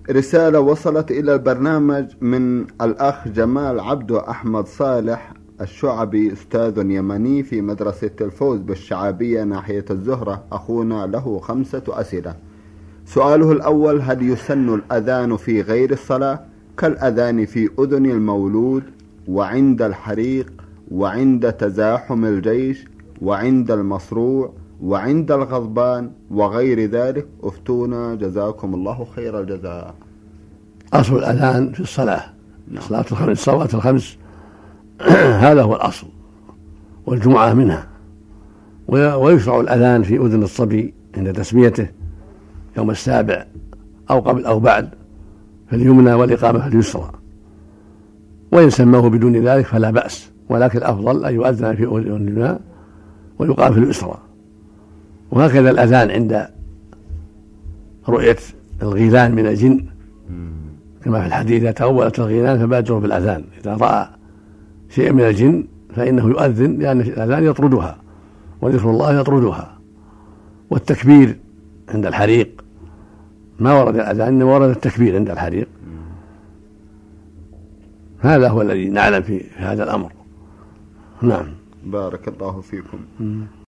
رسالة وصلت إلى البرنامج من الأخ جمال عبدو أحمد صالح الشعبي، أستاذ يمني في مدرسة الفوز بالشعابية ناحية الزهرة. أخونا له 5 أسئلة. سؤاله الأول: هل يسن الأذان في غير الصلاة كالأذان في أذن المولود وعند الحريق وعند تزاحم الجيش وعند المصروع وعند الغضبان وغير ذلك؟ افتونا جزاكم الله خير الجزاء. أصل الأذان في الصلاة، صلاة الصلوات الخمس هذا هو الأصل، والجمعة منها. ويشرع الأذان في أذن الصبي عند تسميته يوم السابع أو قبل أو بعد في اليمنى، والإقامة في اليسرى. وإن سموه بدون ذلك فلا بأس، ولكن الأفضل أن يؤذن في أذن اليمنى ويقام في اليسرى. وهكذا الأذان عند رؤية الغيلان من الجن، كما في الحديث: إذا تغولت الغيلان فبادروا بالأذان. إذا رأى شيء من الجن فإنه يؤذن، لأن الأذان يطردها وذكر الله يطردها. والتكبير عند الحريق، ما ورد الأذان إنما ورد التكبير عند الحريق. هذا هو الذي نعلم في هذا الأمر. نعم. بارك الله فيكم.